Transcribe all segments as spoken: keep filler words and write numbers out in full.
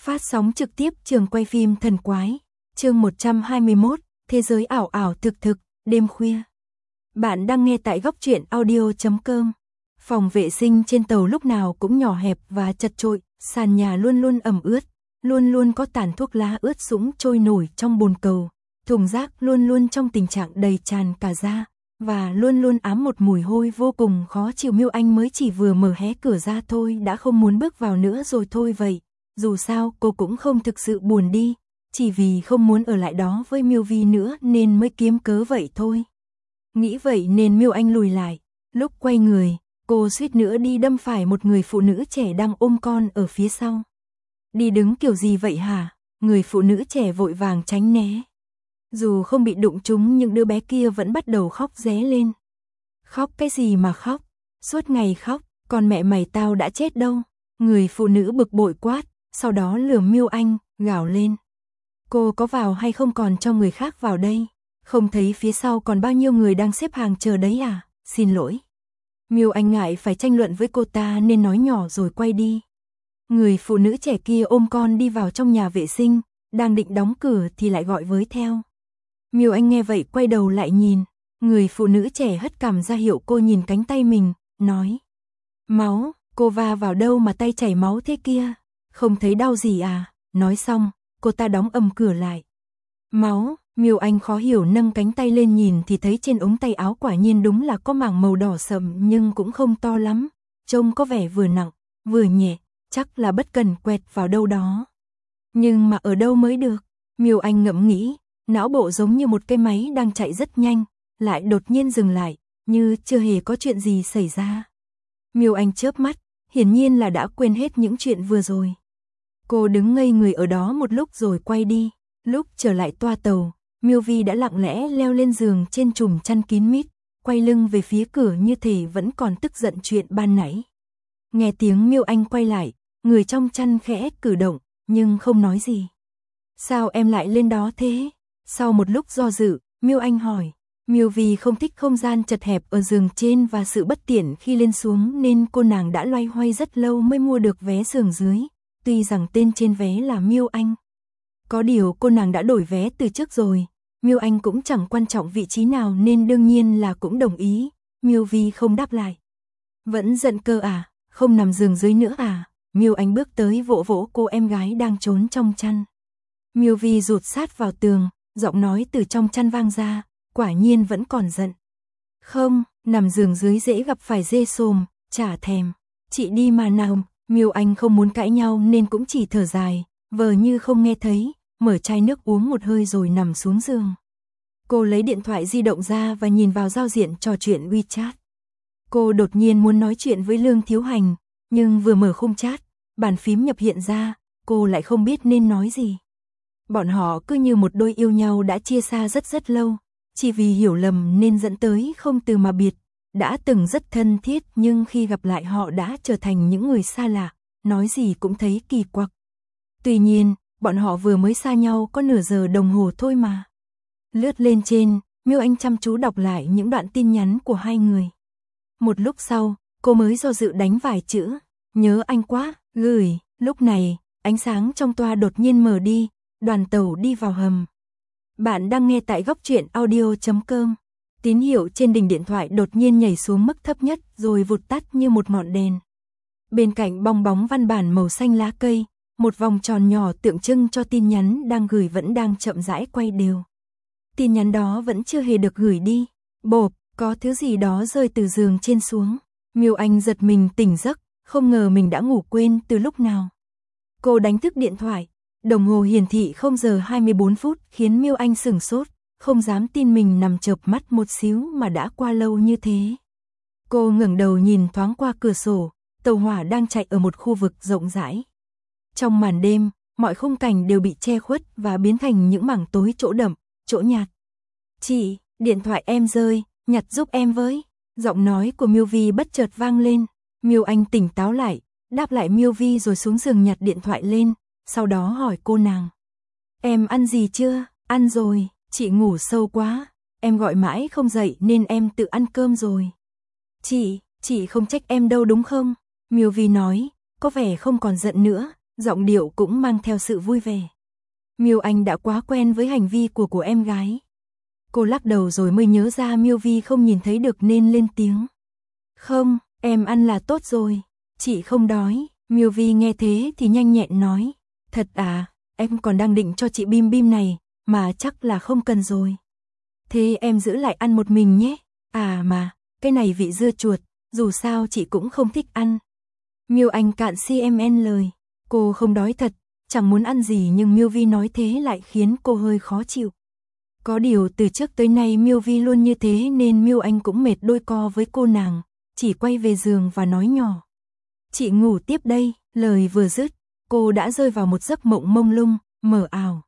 Phát sóng trực tiếp trường quay phim thần quái, chương một trăm hai mươi mốt, thế giới ảo ảo thực thực, đêm khuya. Bạn đang nghe tại góc truyện audio chấm com. Phòng vệ sinh trên tàu lúc nào cũng nhỏ hẹp và chật chội, sàn nhà luôn luôn ẩm ướt, luôn luôn có tàn thuốc lá ướt sũng trôi nổi trong bồn cầu, thùng rác luôn luôn trong tình trạng đầy tràn cả ra, và luôn luôn ám một mùi hôi vô cùng khó chịu. Miêu Anh mới chỉ vừa mở hé cửa ra thôi đã không muốn bước vào nữa rồi thôi vậy. Dù sao cô cũng không thực sự buồn đi, chỉ vì không muốn ở lại đó với Miêu Vi nữa nên mới kiếm cớ vậy thôi. Nghĩ vậy nên Miêu Anh lùi lại, lúc quay người, cô suýt nữa đi đâm phải một người phụ nữ trẻ đang ôm con ở phía sau. Đi đứng kiểu gì vậy hả? Người phụ nữ trẻ vội vàng tránh né. Dù không bị đụng trúng nhưng đứa bé kia vẫn bắt đầu khóc ré lên. Khóc cái gì mà khóc? Suốt ngày khóc, còn mẹ mày tao đã chết đâu? Người phụ nữ bực bội quát, sau đó lườm Miêu Anh, gào lên. Cô có vào hay không còn cho người khác vào đây? Không thấy phía sau còn bao nhiêu người đang xếp hàng chờ đấy à? Xin lỗi. Miêu Anh ngại phải tranh luận với cô ta nên nói nhỏ rồi quay đi. Người phụ nữ trẻ kia ôm con đi vào trong nhà vệ sinh, đang định đóng cửa thì lại gọi với theo. Miêu Anh nghe vậy quay đầu lại nhìn, người phụ nữ trẻ hất cằm ra hiệu cô nhìn cánh tay mình, nói. Máu, cô va vào đâu mà tay chảy máu thế kia? Không thấy đau gì à? Nói xong, cô ta đóng ầm cửa lại. Máu, Miêu Anh khó hiểu nâng cánh tay lên nhìn thì thấy trên ống tay áo quả nhiên đúng là có mảng màu đỏ sậm nhưng cũng không to lắm, trông có vẻ vừa nặng, vừa nhẹ, chắc là bất cần quẹt vào đâu đó. Nhưng mà ở đâu mới được? Miêu Anh ngẫm nghĩ, não bộ giống như một cái máy đang chạy rất nhanh, lại đột nhiên dừng lại, như chưa hề có chuyện gì xảy ra. Miêu Anh chớp mắt, hiển nhiên là đã quên hết những chuyện vừa rồi. Cô đứng ngây người ở đó một lúc rồi quay đi. Lúc trở lại toa tàu, Miêu Vi đã lặng lẽ leo lên giường trên chùm chăn kín mít, quay lưng về phía cửa như thể vẫn còn tức giận chuyện ban nãy. Nghe tiếng Miêu Anh quay lại, người trong chăn khẽ cử động, nhưng không nói gì. Sao em lại lên đó thế? Sau một lúc do dự, Miêu Anh hỏi. Miêu Vi không thích không gian chật hẹp ở giường trên và sự bất tiện khi lên xuống nên cô nàng đã loay hoay rất lâu mới mua được vé giường dưới, tuy rằng tên trên vé là Miêu Anh. Có điều cô nàng đã đổi vé từ trước rồi, Miêu Anh cũng chẳng quan trọng vị trí nào nên đương nhiên là cũng đồng ý. Miêu Vi không đáp lại. Vẫn giận cơ à, không nằm giường dưới nữa à? Miêu Anh bước tới vỗ vỗ cô em gái đang trốn trong chăn. Miêu Vi rụt sát vào tường, giọng nói từ trong chăn vang ra, quả nhiên vẫn còn giận. Không, nằm giường dưới dễ gặp phải dê xồm, chả thèm. Chị đi mà nào. Miêu Anh không muốn cãi nhau nên cũng chỉ thở dài, vờ như không nghe thấy, mở chai nước uống một hơi rồi nằm xuống giường. Cô lấy điện thoại di động ra và nhìn vào giao diện trò chuyện WeChat. Cô đột nhiên muốn nói chuyện với Lương Thiếu Hành, nhưng vừa mở khung chat, bàn phím nhập hiện ra, cô lại không biết nên nói gì. Bọn họ cứ như một đôi yêu nhau đã chia xa rất rất lâu, chỉ vì hiểu lầm nên dẫn tới không từ mà biệt. Đã từng rất thân thiết nhưng khi gặp lại họ đã trở thành những người xa lạ, nói gì cũng thấy kỳ quặc. Tuy nhiên, bọn họ vừa mới xa nhau có nửa giờ đồng hồ thôi mà. Lướt lên trên, Miêu Anh chăm chú đọc lại những đoạn tin nhắn của hai người. Một lúc sau, cô mới do dự đánh vài chữ, nhớ anh quá, gửi. Lúc này, ánh sáng trong toa đột nhiên mở đi, đoàn tàu đi vào hầm. Bạn đang nghe tại góc truyện audio chấm com. Tín hiệu trên đỉnh điện thoại đột nhiên nhảy xuống mức thấp nhất rồi vụt tắt như một ngọn đèn. Bên cạnh bong bóng văn bản màu xanh lá cây, một vòng tròn nhỏ tượng trưng cho tin nhắn đang gửi vẫn đang chậm rãi quay đều. Tin nhắn đó vẫn chưa hề được gửi đi. Bộp, có thứ gì đó rơi từ giường trên xuống. Miêu Anh giật mình tỉnh giấc, không ngờ mình đã ngủ quên từ lúc nào. Cô đánh thức điện thoại, đồng hồ hiển thị không giờ hai mươi bốn phút khiến Miêu Anh sửng sốt. Không dám tin mình nằm chợp mắt một xíu mà đã qua lâu như thế. Cô ngẩng đầu nhìn thoáng qua cửa sổ, tàu hỏa đang chạy ở một khu vực rộng rãi. Trong màn đêm, mọi khung cảnh đều bị che khuất và biến thành những mảng tối chỗ đậm, chỗ nhạt. Chị, điện thoại em rơi, nhặt giúp em với. Giọng nói của Miêu Vi bất chợt vang lên. Miêu Anh tỉnh táo lại, đáp lại Miêu Vi rồi xuống giường nhặt điện thoại lên, sau đó hỏi cô nàng. Em ăn gì chưa? Ăn rồi. Chị ngủ sâu quá, em gọi mãi không dậy nên em tự ăn cơm rồi. Chị, chị không trách em đâu đúng không? Miêu Vi nói, có vẻ không còn giận nữa, giọng điệu cũng mang theo sự vui vẻ. Miêu Anh đã quá quen với hành vi của của em gái. Cô lắc đầu rồi mới nhớ ra Miêu Vi không nhìn thấy được nên lên tiếng. Không, em ăn là tốt rồi, chị không đói. Miêu Vi nghe thế thì nhanh nhẹn nói. Thật à, em còn đang định cho chị bim bim này, mà chắc là không cần rồi. Thế em giữ lại ăn một mình nhé. À mà, cái này vị dưa chuột, dù sao chị cũng không thích ăn. Miêu Anh cạn xê em en lời. Cô không đói thật, chẳng muốn ăn gì nhưng Miêu Vi nói thế lại khiến cô hơi khó chịu. Có điều từ trước tới nay Miêu Vi luôn như thế nên Miêu Anh cũng mệt đôi co với cô nàng, chỉ quay về giường và nói nhỏ. Chị ngủ tiếp đây, lời vừa dứt, cô đã rơi vào một giấc mộng mông lung, mờ ảo.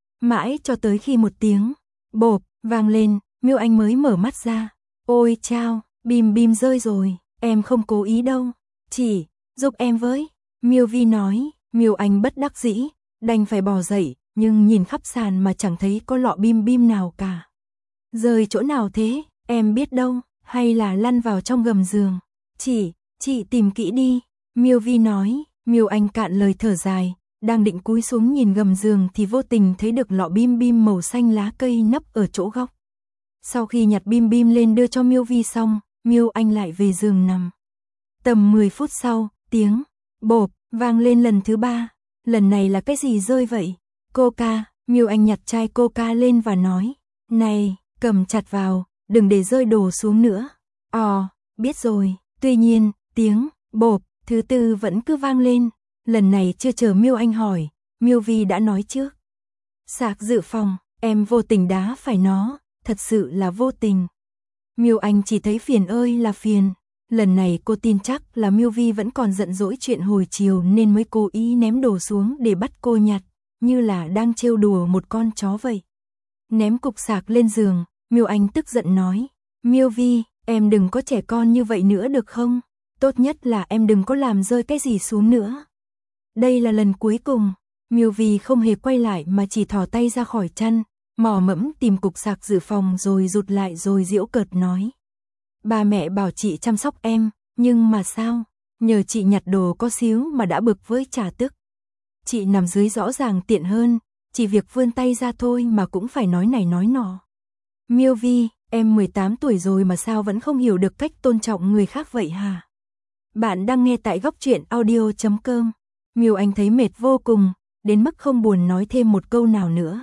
Mãi cho tới khi một tiếng bộp vang lên, Miêu Anh mới mở mắt ra. Ôi chao, bim bim rơi rồi, em không cố ý đâu. Chị, giúp em với. Miêu Vi nói. Miêu Anh bất đắc dĩ, đành phải bò dậy, nhưng nhìn khắp sàn mà chẳng thấy có lọ bim bim nào cả. Rơi chỗ nào thế, em biết đâu, hay là lăn vào trong gầm giường. Chị, chị tìm kỹ đi. Miêu Vi nói. Miêu Anh cạn lời thở dài, đang định cúi xuống nhìn gầm giường thì vô tình thấy được lọ bim bim màu xanh lá cây nấp ở chỗ góc. Sau khi nhặt bim bim lên đưa cho Miêu Vi xong, Miêu Anh lại về giường nằm. Tầm mười phút sau, tiếng bộp vang lên lần thứ ba. Lần này là cái gì rơi vậy? Coca. Miêu Anh nhặt chai Coca lên và nói. Này, cầm chặt vào, đừng để rơi đồ xuống nữa. Ồ, biết rồi. Tuy nhiên, tiếng bộp thứ tư vẫn cứ vang lên. Lần này chưa chờ Miêu Anh hỏi, Miêu Vi đã nói trước. Sạc dự phòng, em vô tình đá phải nó, thật sự là vô tình. Miêu Anh chỉ thấy phiền ơi là phiền. Lần này cô tin chắc là Miêu Vi vẫn còn giận dỗi chuyện hồi chiều nên mới cố ý ném đồ xuống để bắt cô nhặt, như là đang trêu đùa một con chó vậy. Ném cục sạc lên giường, Miêu Anh tức giận nói. Miêu Vi, em đừng có trẻ con như vậy nữa được không? Tốt nhất là em đừng có làm rơi cái gì xuống nữa. Đây là lần cuối cùng. Miêu Vi không hề quay lại mà chỉ thò tay ra khỏi chăn, mò mẫm tìm cục sạc dự phòng rồi rụt lại rồi giễu cợt nói. Ba mẹ bảo chị chăm sóc em, nhưng mà sao? Nhờ chị nhặt đồ có xíu mà đã bực với chả tức. Chị nằm dưới rõ ràng tiện hơn, chỉ việc vươn tay ra thôi mà cũng phải nói này nói nọ. Miêu Vi, em mười tám tuổi rồi mà sao vẫn không hiểu được cách tôn trọng người khác vậy hả? Bạn đang nghe tại góc truyện audio chấm com. Miêu Anh thấy mệt vô cùng, đến mức không buồn nói thêm một câu nào nữa.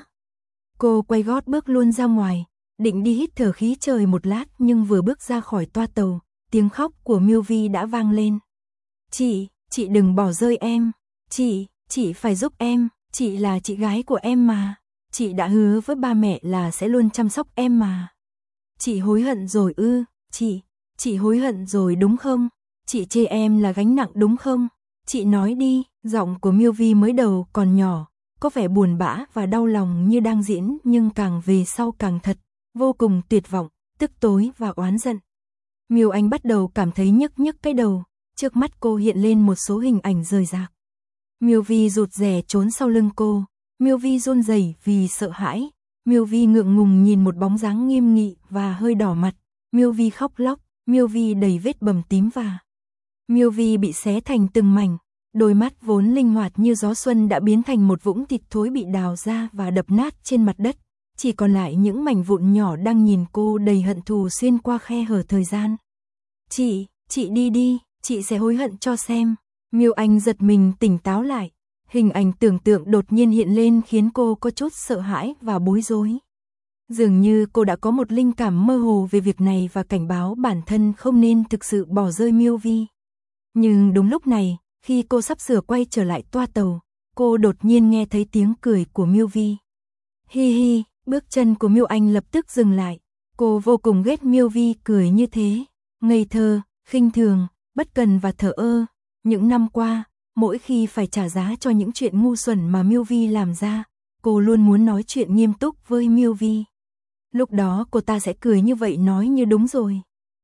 Cô quay gót bước luôn ra ngoài, định đi hít thở khí trời một lát nhưng vừa bước ra khỏi toa tàu, tiếng khóc của Miêu Vi đã vang lên. Chị, chị đừng bỏ rơi em. Chị, chị phải giúp em, chị là chị gái của em mà. Chị đã hứa với ba mẹ là sẽ luôn chăm sóc em mà. Chị hối hận rồi ư? Chị, chị hối hận rồi đúng không? Chị chê em là gánh nặng đúng không? Chị nói đi. Giọng của Miêu Vi mới đầu còn nhỏ, có vẻ buồn bã và đau lòng như đang diễn nhưng càng về sau càng thật, vô cùng tuyệt vọng, tức tối và oán giận. Miêu Anh bắt đầu cảm thấy nhức nhức cái đầu, trước mắt cô hiện lên một số hình ảnh rời rạc. Miêu Vi rụt rè trốn sau lưng cô, Miêu Vi run rẩy vì sợ hãi, Miêu Vi ngượng ngùng nhìn một bóng dáng nghiêm nghị và hơi đỏ mặt, Miêu Vi khóc lóc, Miêu Vi đầy vết bầm tím và Miêu Vi bị xé thành từng mảnh. Đôi mắt vốn linh hoạt như gió xuân đã biến thành một vũng thịt thối bị đào ra và đập nát trên mặt đất, chỉ còn lại những mảnh vụn nhỏ đang nhìn cô đầy hận thù xuyên qua khe hở thời gian. Chị, chị đi đi, chị sẽ hối hận cho xem. Miêu Anh giật mình tỉnh táo lại, hình ảnh tưởng tượng đột nhiên hiện lên khiến cô có chút sợ hãi và bối rối. Dường như cô đã có một linh cảm mơ hồ về việc này và cảnh báo bản thân không nên thực sự bỏ rơi Miêu Vi. Nhưng đúng lúc này, khi cô sắp sửa quay trở lại toa tàu, cô đột nhiên nghe thấy tiếng cười của Miêu Vi. Hi hi, bước chân của Miêu Anh lập tức dừng lại. Cô vô cùng ghét Miêu Vi cười như thế, ngây thơ, khinh thường, bất cần và thờ ơ. Những năm qua, mỗi khi phải trả giá cho những chuyện ngu xuẩn mà Miêu Vi làm ra, cô luôn muốn nói chuyện nghiêm túc với Miêu Vi. Lúc đó cô ta sẽ cười như vậy nói như đúng rồi.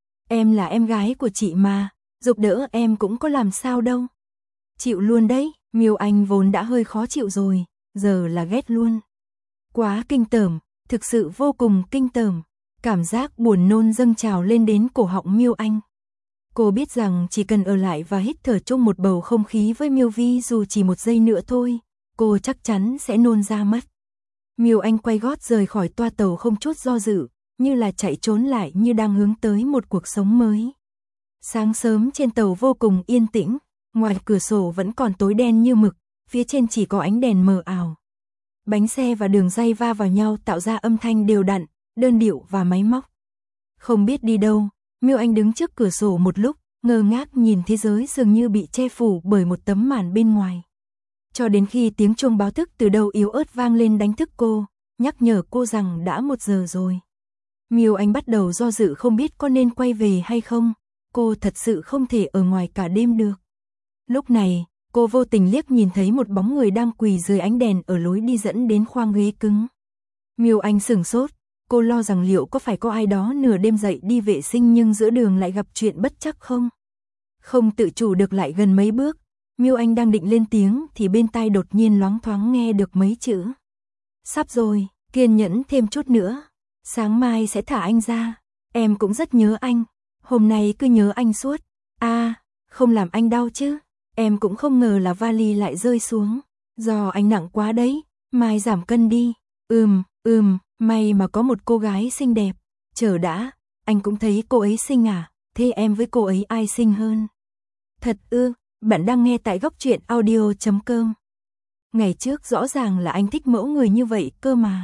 Em là em gái của chị mà, giúp đỡ em cũng có làm sao đâu. Chịu luôn đấy. Miêu Anh vốn đã hơi khó chịu rồi, giờ là ghét luôn. Quá kinh tởm, thực sự vô cùng kinh tởm. Cảm giác buồn nôn dâng trào lên đến cổ họng Miêu Anh. Cô biết rằng chỉ cần ở lại và hít thở chung một bầu không khí với Miêu Vi dù chỉ một giây nữa thôi, cô chắc chắn sẽ nôn ra mất. Miêu Anh quay gót rời khỏi toa tàu không chút do dự, như là chạy trốn lại, như đang hướng tới một cuộc sống mới. Sáng sớm trên tàu vô cùng yên tĩnh, ngoài cửa sổ vẫn còn tối đen như mực, phía trên chỉ có ánh đèn mờ ảo. Bánh xe và đường ray va vào nhau tạo ra âm thanh đều đặn, đơn điệu và máy móc. Không biết đi đâu, Miêu Anh đứng trước cửa sổ một lúc, ngơ ngác nhìn thế giới dường như bị che phủ bởi một tấm màn bên ngoài. Cho đến khi tiếng chuông báo thức từ đâu yếu ớt vang lên đánh thức cô, nhắc nhở cô rằng đã một giờ rồi. Miêu Anh bắt đầu do dự không biết có nên quay về hay không, cô thật sự không thể ở ngoài cả đêm được. Lúc này, cô vô tình liếc nhìn thấy một bóng người đang quỳ dưới ánh đèn ở lối đi dẫn đến khoang ghế cứng. Miêu Anh sửng sốt, cô lo rằng liệu có phải có ai đó nửa đêm dậy đi vệ sinh nhưng giữa đường lại gặp chuyện bất trắc không. Không tự chủ được lại gần mấy bước, Miêu Anh đang định lên tiếng thì bên tai đột nhiên loáng thoáng nghe được mấy chữ. Sắp rồi, kiên nhẫn thêm chút nữa, sáng mai sẽ thả anh ra, em cũng rất nhớ anh, hôm nay cứ nhớ anh suốt, a à, không làm anh đau chứ, em cũng không ngờ là vali lại rơi xuống, do anh nặng quá đấy, mai giảm cân đi, ừm, ừm, may mà có một cô gái xinh đẹp, chờ đã, anh cũng thấy cô ấy xinh à, thế em với cô ấy ai xinh hơn? Thật ư, bạn đang nghe tại góc truyện audio chấm com. Ngày trước rõ ràng là anh thích mẫu người như vậy cơ mà.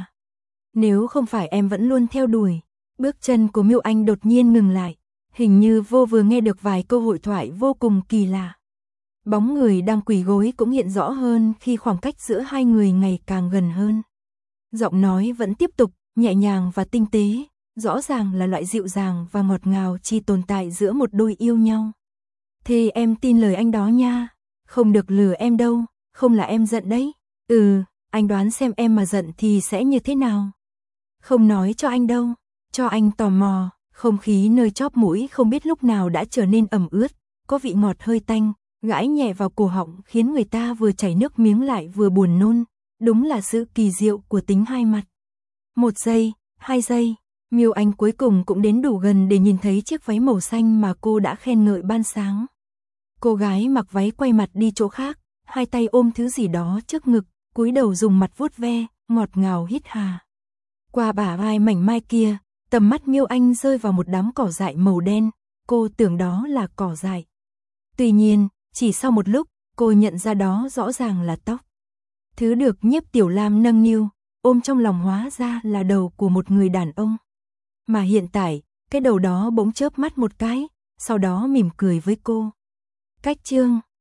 Nếu không phải em vẫn luôn theo đuổi. Bước chân của Miêu Anh đột nhiên ngừng lại, hình như vô vừa nghe được vài câu hội thoại vô cùng kỳ lạ. Bóng người đang quỳ gối cũng hiện rõ hơn khi khoảng cách giữa hai người ngày càng gần hơn. Giọng nói vẫn tiếp tục, nhẹ nhàng và tinh tế, rõ ràng là loại dịu dàng và ngọt ngào chỉ tồn tại giữa một đôi yêu nhau. Thế em tin lời anh đó nha, không được lừa em đâu, không là em giận đấy. Ừ, anh đoán xem em mà giận thì sẽ như thế nào. Không nói cho anh đâu, cho anh tò mò, không khí nơi chóp mũi không biết lúc nào đã trở nên ẩm ướt, có vị ngọt hơi tanh, gãi nhẹ vào cổ họng khiến người ta vừa chảy nước miếng lại vừa buồn nôn, đúng là sự kỳ diệu của tính hai mặt. Một giây, hai giây, Miêu Anh cuối cùng cũng đến đủ gần để nhìn thấy chiếc váy màu xanh mà cô đã khen ngợi ban sáng. Cô gái mặc váy quay mặt đi chỗ khác, hai tay ôm thứ gì đó trước ngực, cúi đầu dùng mặt vuốt ve, ngọt ngào hít hà. Qua bả vai mảnh mai kia, tầm mắt Miêu Anh rơi vào một đám cỏ dại màu đen, cô tưởng đó là cỏ dại. Tuy nhiên, chỉ sau một lúc, cô nhận ra đó rõ ràng là tóc. Thứ được Nhiếp Tiểu Lam nâng niu, ôm trong lòng hóa ra là đầu của một người đàn ông. Mà hiện tại, cái đầu đó bỗng chớp mắt một cái, sau đó mỉm cười với cô. Cách chương